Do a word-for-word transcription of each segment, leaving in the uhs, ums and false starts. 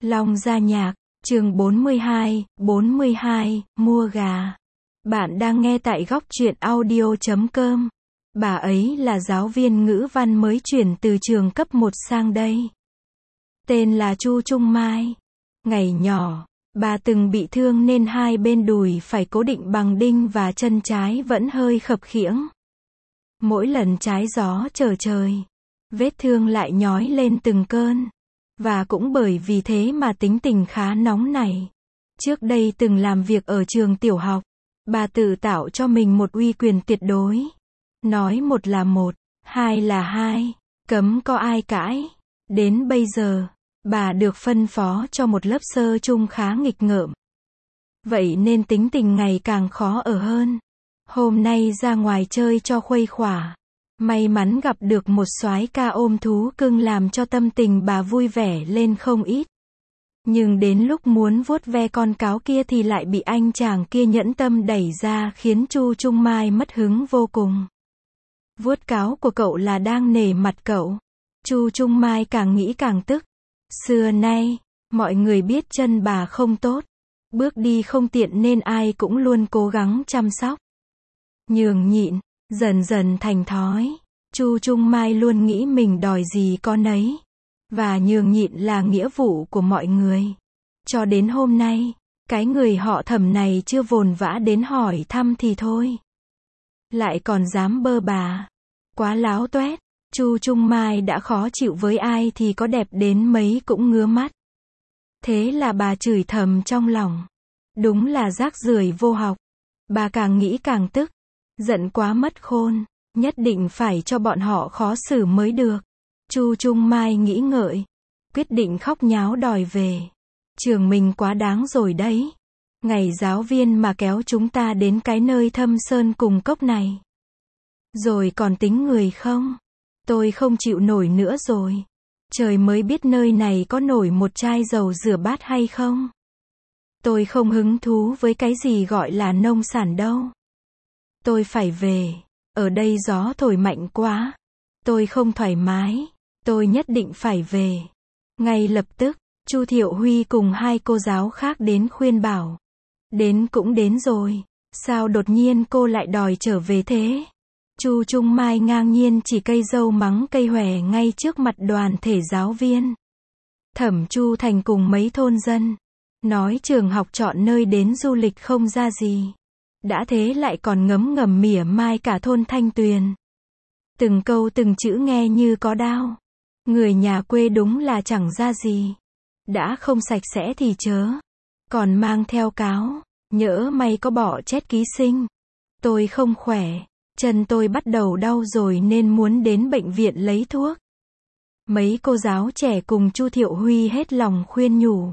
Long Gia Nhạc, chương bốn mươi hai, bốn mươi hai, mua gà. Bạn đang nghe tại góc truyện audio chấm com. Bà ấy là giáo viên ngữ văn mới chuyển từ trường cấp một sang đây. Tên là Chu Trung Mai. Ngày nhỏ, bà từng bị thương nên hai bên đùi phải cố định bằng đinh và chân trái vẫn hơi khập khiễng. Mỗi lần trái gió trở trời, vết thương lại nhói lên từng cơn. Và cũng bởi vì thế mà tính tình khá nóng nảy. Trước đây từng làm việc ở trường tiểu học, bà tự tạo cho mình một uy quyền tuyệt đối. Nói một là một, hai là hai, cấm có ai cãi. Đến bây giờ, bà được phân phó cho một lớp sơ trung khá nghịch ngợm. Vậy nên tính tình ngày càng khó ở hơn. Hôm nay ra ngoài chơi cho khuây khỏa. May mắn gặp được một soái ca ôm thú cưng làm cho tâm tình bà vui vẻ lên không ít. Nhưng đến lúc muốn vuốt ve con cáo kia thì lại bị anh chàng kia nhẫn tâm đẩy ra khiến Chu Trung Mai mất hứng vô cùng. Vuốt cáo của cậu là đang nể mặt cậu. Chu Trung Mai càng nghĩ càng tức. Xưa nay, mọi người biết chân bà không tốt. Bước đi không tiện nên ai cũng luôn cố gắng chăm sóc. Nhường nhịn. Dần dần thành thói, Chu Trung Mai luôn nghĩ mình đòi gì có nấy. Và nhường nhịn là nghĩa vụ của mọi người. Cho đến hôm nay, cái người họ Thẩm này chưa vồn vã đến hỏi thăm thì thôi. Lại còn dám bơ bà. Quá láo toét, Chu Trung Mai đã khó chịu với ai thì có đẹp đến mấy cũng ngứa mắt. Thế là bà chửi thầm trong lòng. Đúng là rác rưởi vô học. Bà càng nghĩ càng tức. Giận quá mất khôn, nhất định phải cho bọn họ khó xử mới được. Chu Trung Mai nghĩ ngợi, quyết định khóc nháo đòi về. Trường mình quá đáng rồi đấy. Ngày giáo viên mà kéo chúng ta đến cái nơi thâm sơn cùng cốc này. Rồi còn tính người không? Tôi không chịu nổi nữa rồi. Trời mới biết nơi này có nổi một chai dầu rửa bát hay không. Tôi không hứng thú với cái gì gọi là nông sản đâu. Tôi phải về, ở đây gió thổi mạnh quá. Tôi không thoải mái, tôi nhất định phải về. Ngay lập tức, Chu Thiệu Huy cùng hai cô giáo khác đến khuyên bảo. Đến cũng đến rồi, sao đột nhiên cô lại đòi trở về thế? Chu Trung Mai ngang nhiên chỉ cây dâu mắng cây hòe ngay trước mặt đoàn thể giáo viên. Thẩm Chu Thành cùng mấy thôn dân, nói trường học chọn nơi đến du lịch không ra gì. Đã thế lại còn ngấm ngầm mỉa mai cả thôn Thanh Tuyền. Từng câu từng chữ nghe như có đao. Người nhà quê đúng là chẳng ra gì. Đã không sạch sẽ thì chớ. Còn mang theo cáo. Nhỡ may có bỏ chết ký sinh. Tôi không khỏe. Chân tôi bắt đầu đau rồi nên muốn đến bệnh viện lấy thuốc. Mấy cô giáo trẻ cùng Chu Thiệu Huy hết lòng khuyên nhủ.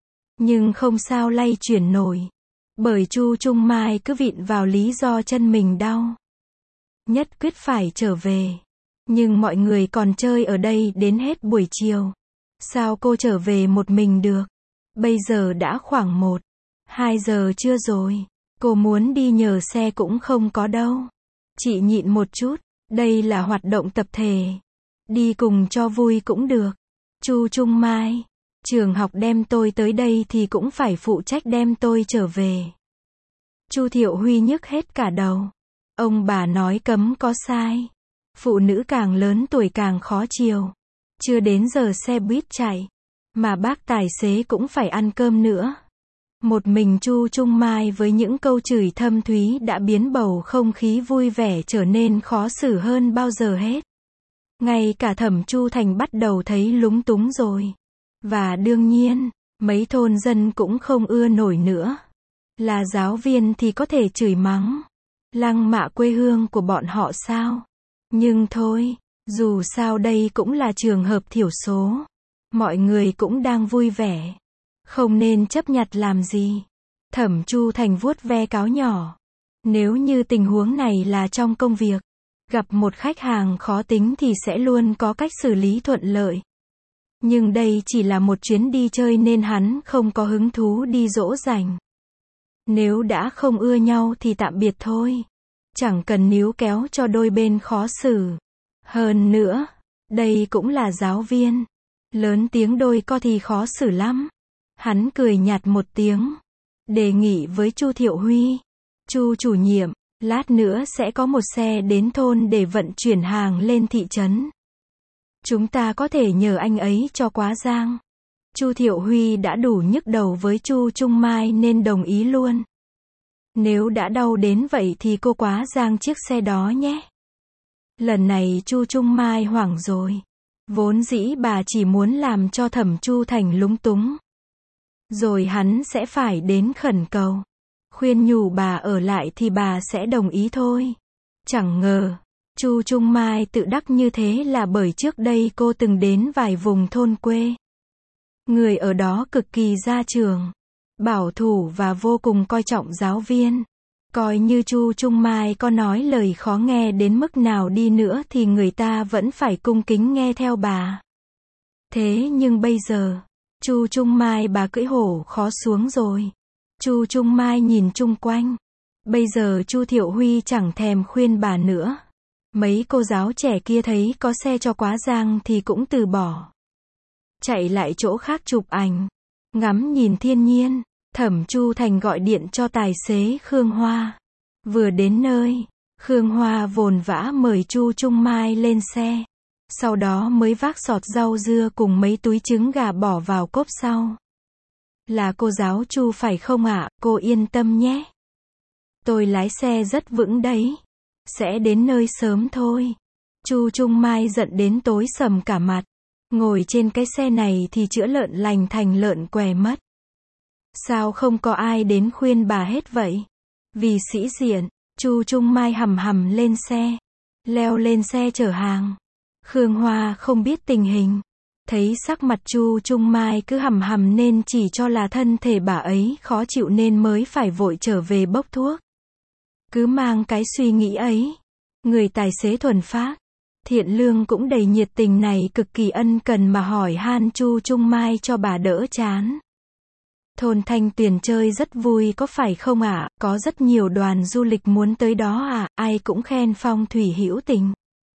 Nhưng không sao lay chuyển nổi. Bởi Chu Trung Mai cứ vịn vào lý do chân mình đau. Nhất quyết phải trở về. Nhưng mọi người còn chơi ở đây đến hết buổi chiều. Sao cô trở về một mình được? Bây giờ đã khoảng một, hai giờ trưa rồi. Cô muốn đi nhờ xe cũng không có đâu. Chị nhịn một chút, đây là hoạt động tập thể. Đi cùng cho vui cũng được. Chu Trung Mai. Trường học đem tôi tới đây thì cũng phải phụ trách đem tôi trở về. Chu Thiệu Huy nhức hết cả đầu. Ông bà nói cấm có sai. Phụ nữ càng lớn tuổi càng khó chiều. Chưa đến giờ xe buýt chạy. Mà bác tài xế cũng phải ăn cơm nữa. Một mình Chu Trung Mai với những câu chửi thâm thúy đã biến bầu không khí vui vẻ trở nên khó xử hơn bao giờ hết. Ngay cả Thẩm Chu Thành bắt đầu thấy lúng túng rồi. Và đương nhiên, mấy thôn dân cũng không ưa nổi nữa. Là giáo viên thì có thể chửi mắng, lăng mạ quê hương của bọn họ sao? Nhưng thôi, dù sao đây cũng là trường hợp thiểu số. Mọi người cũng đang vui vẻ. Không nên chấp nhặt làm gì. Thẩm Chu Thành vuốt ve cáo nhỏ. Nếu như tình huống này là trong công việc, gặp một khách hàng khó tính thì sẽ luôn có cách xử lý thuận lợi. Nhưng đây chỉ là một chuyến đi chơi nên hắn không có hứng thú đi dỗ dành. Nếu đã không ưa nhau thì tạm biệt thôi. Chẳng cần níu kéo cho đôi bên khó xử. Hơn nữa, đây cũng là giáo viên. Lớn tiếng đôi co thì khó xử lắm. Hắn cười nhạt một tiếng, đề nghị với Chu Thiệu Huy. Chu chủ nhiệm, lát nữa sẽ có một xe đến thôn để vận chuyển hàng lên thị trấn. Chúng ta có thể nhờ anh ấy cho quá giang. Chu Thiệu Huy đã đủ nhức đầu với Chu Trung Mai nên đồng ý luôn. Nếu đã đau đến vậy thì cô quá giang chiếc xe đó nhé. Lần này Chu Trung Mai hoảng rồi. Vốn dĩ bà chỉ muốn làm cho Thẩm Chu Thành lúng túng. Rồi hắn sẽ phải đến khẩn cầu. Khuyên nhủ bà ở lại thì bà sẽ đồng ý thôi. Chẳng ngờ, Chu Trung Mai tự đắc như thế là bởi trước đây cô từng đến vài vùng thôn quê. Người ở đó cực kỳ gia trưởng, bảo thủ và vô cùng coi trọng giáo viên. Coi như Chu Trung Mai có nói lời khó nghe đến mức nào đi nữa thì người ta vẫn phải cung kính nghe theo bà. Thế nhưng bây giờ, Chu Trung Mai bà cưỡi hổ khó xuống rồi. Chu Trung Mai nhìn chung quanh. Bây giờ Chu Thiệu Huy chẳng thèm khuyên bà nữa. Mấy cô giáo trẻ kia thấy có xe cho quá giang thì cũng từ bỏ. Chạy lại chỗ khác chụp ảnh. Ngắm nhìn thiên nhiên. Thẩm Chu Thành gọi điện cho tài xế Khương Hoa. Vừa đến nơi, Khương Hoa vồn vã mời Chu Trung Mai lên xe. Sau đó mới vác sọt rau dưa cùng mấy túi trứng gà bỏ vào cốp sau. Là cô giáo Chu phải không ạ? Cô yên tâm nhé. Tôi lái xe rất vững đấy. Sẽ đến nơi sớm thôi. Chu Trung Mai giận đến tối sầm cả mặt. Ngồi trên cái xe này thì chữa lợn lành thành lợn què mất. Sao không có ai đến khuyên bà hết vậy? Vì sĩ diện, Chu Trung Mai hầm hầm lên xe. Leo lên xe chở hàng. Khương Hoa không biết tình hình. Thấy sắc mặt Chu Trung Mai cứ hầm hầm nên chỉ cho là thân thể bà ấy khó chịu nên mới phải vội trở về bốc thuốc. Cứ mang cái suy nghĩ ấy. Người tài xế thuần phác, thiện lương cũng đầy nhiệt tình này cực kỳ ân cần mà hỏi han Chu Trung Mai cho bà đỡ chán. Thôn Thanh Tuyền chơi rất vui có phải không ạ? À? Có rất nhiều đoàn du lịch muốn tới đó à? Ai cũng khen phong thủy hữu tình.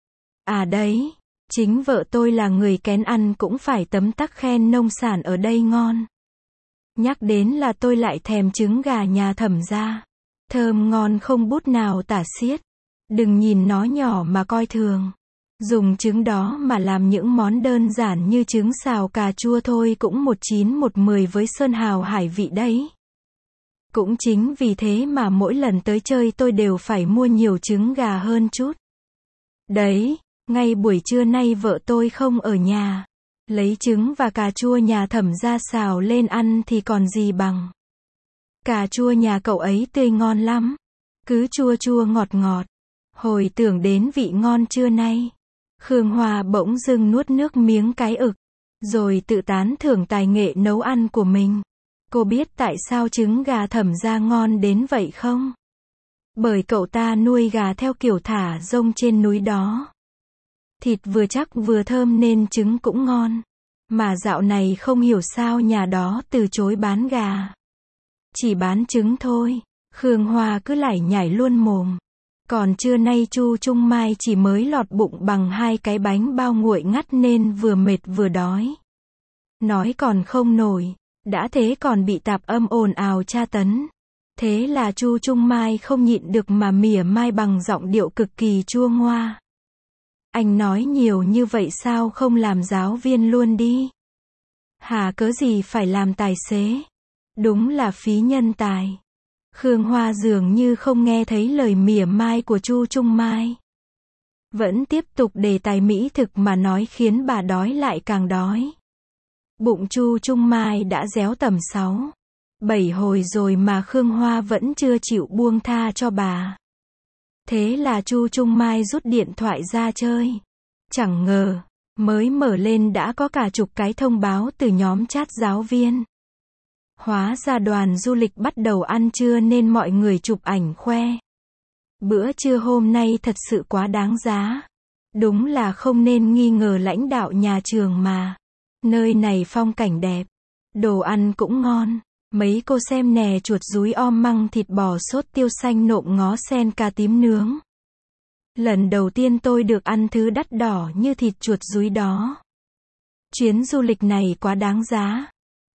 À đấy, chính vợ tôi là người kén ăn cũng phải tấm tắc khen nông sản ở đây ngon. Nhắc đến là tôi lại thèm trứng gà nhà Thẩm gia. Thơm ngon không bút nào tả xiết. Đừng nhìn nó nhỏ mà coi thường. Dùng trứng đó mà làm những món đơn giản như trứng xào cà chua thôi cũng một chín một mười với sơn hào hải vị đấy. Cũng chính vì thế mà mỗi lần tới chơi tôi đều phải mua nhiều trứng gà hơn chút. Đấy, ngay buổi trưa nay vợ tôi không ở nhà. Lấy trứng và cà chua nhà Thẩm gia xào lên ăn thì còn gì bằng. Cà chua nhà cậu ấy tươi ngon lắm. Cứ chua chua ngọt ngọt. Hồi tưởng đến vị ngon trưa nay. Khương Hoa bỗng dưng nuốt nước miếng cái ực. Rồi tự tán thưởng tài nghệ nấu ăn của mình. Cô biết tại sao trứng gà Thẩm gia ngon đến vậy không? Bởi cậu ta nuôi gà theo kiểu thả rông trên núi đó. Thịt vừa chắc vừa thơm nên trứng cũng ngon. Mà dạo này không hiểu sao nhà đó từ chối bán gà. Chỉ bán trứng thôi. Khương Hoa cứ lải nhải luôn mồm. Còn trưa nay Chu Trung Mai chỉ mới lọt bụng bằng hai cái bánh bao nguội ngắt nên vừa mệt vừa đói. Nói còn không nổi. Đã thế còn bị tạp âm ồn ào tra tấn. Thế là Chu Trung Mai không nhịn được mà mỉa mai bằng giọng điệu cực kỳ chua ngoa. Anh nói nhiều như vậy sao không làm giáo viên luôn đi? Hà cớ gì phải làm tài xế? Đúng là phí nhân tài. Khương Hoa dường như không nghe thấy lời mỉa mai của Chu Trung Mai. Vẫn tiếp tục đề tài mỹ thực mà nói khiến bà đói lại càng đói. Bụng Chu Trung Mai đã réo tầm sáu, bảy hồi rồi mà Khương Hoa vẫn chưa chịu buông tha cho bà. Thế là Chu Trung Mai rút điện thoại ra chơi. Chẳng ngờ, mới mở lên đã có cả chục cái thông báo từ nhóm chat giáo viên. Hóa ra đoàn du lịch bắt đầu ăn trưa nên mọi người chụp ảnh khoe. Bữa trưa hôm nay thật sự quá đáng giá. Đúng là không nên nghi ngờ lãnh đạo nhà trường mà. Nơi này phong cảnh đẹp. Đồ ăn cũng ngon. Mấy cô xem nè, chuột dúi om măng, thịt bò sốt tiêu xanh nộm ngó sen cà tím nướng. Lần đầu tiên tôi được ăn thứ đắt đỏ như thịt chuột dúi đó. Chuyến du lịch này quá đáng giá.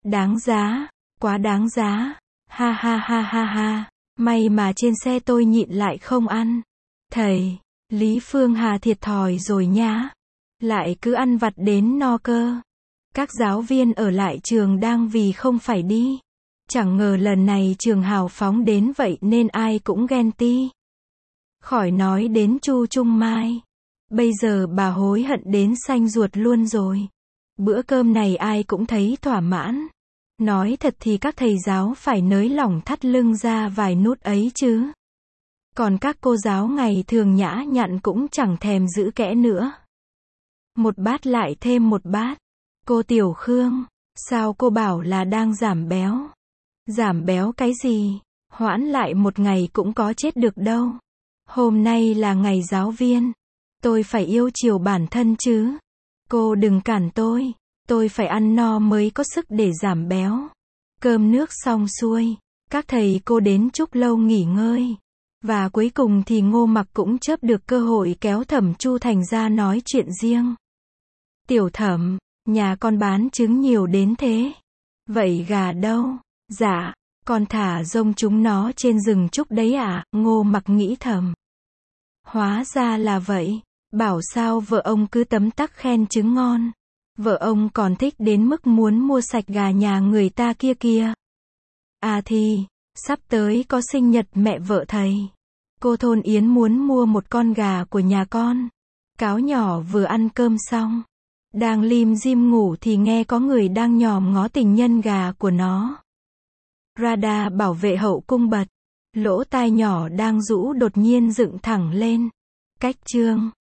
Đáng giá, quá đáng giá. Ha ha ha ha ha. May mà trên xe tôi nhịn lại không ăn. Thầy, Lý Phương Hà thiệt thòi rồi nhá. Lại cứ ăn vặt đến no cơ. Các giáo viên ở lại trường đang vì không phải đi. Chẳng ngờ lần này trường hào phóng đến vậy nên ai cũng ghen ti. Khỏi nói đến Chu Trung Mai. Bây giờ bà hối hận đến xanh ruột luôn rồi. Bữa cơm này ai cũng thấy thỏa mãn. Nói thật thì các thầy giáo phải nới lỏng thắt lưng ra vài nút ấy chứ. Còn các cô giáo ngày thường nhã nhặn cũng chẳng thèm giữ kẽ nữa. Một bát lại thêm một bát. Cô Tiểu Khương, sao cô bảo là đang giảm béo? Giảm béo cái gì? Hoãn lại một ngày cũng có chết được đâu. Hôm nay là ngày giáo viên. Tôi phải yêu chiều bản thân chứ. Cô đừng cản tôi. Tôi phải ăn no mới có sức để giảm béo. Cơm nước xong xuôi. Các thầy cô đến chúc lâu nghỉ ngơi. Và cuối cùng thì Ngô Mặc cũng chớp được cơ hội kéo Thẩm Chu Thành ra nói chuyện riêng. Tiểu Thẩm, nhà con bán trứng nhiều đến thế. Vậy gà đâu? Dạ, con thả rông chúng nó trên rừng trúc đấy ạ, à? Ngô Mặc nghĩ thầm. Hóa ra là vậy. Bảo sao vợ ông cứ tấm tắc khen trứng ngon. Vợ ông còn thích đến mức muốn mua sạch gà nhà người ta kia kia. À thì, sắp tới có sinh nhật mẹ vợ thầy. Cô Thôn Yến muốn mua một con gà của nhà con. Cáo nhỏ vừa ăn cơm xong. Đang lim dim ngủ thì nghe có người đang nhòm ngó tình nhân gà của nó. Radar bảo vệ hậu cung bật. Lỗ tai nhỏ đang rũ đột nhiên dựng thẳng lên. Cách chương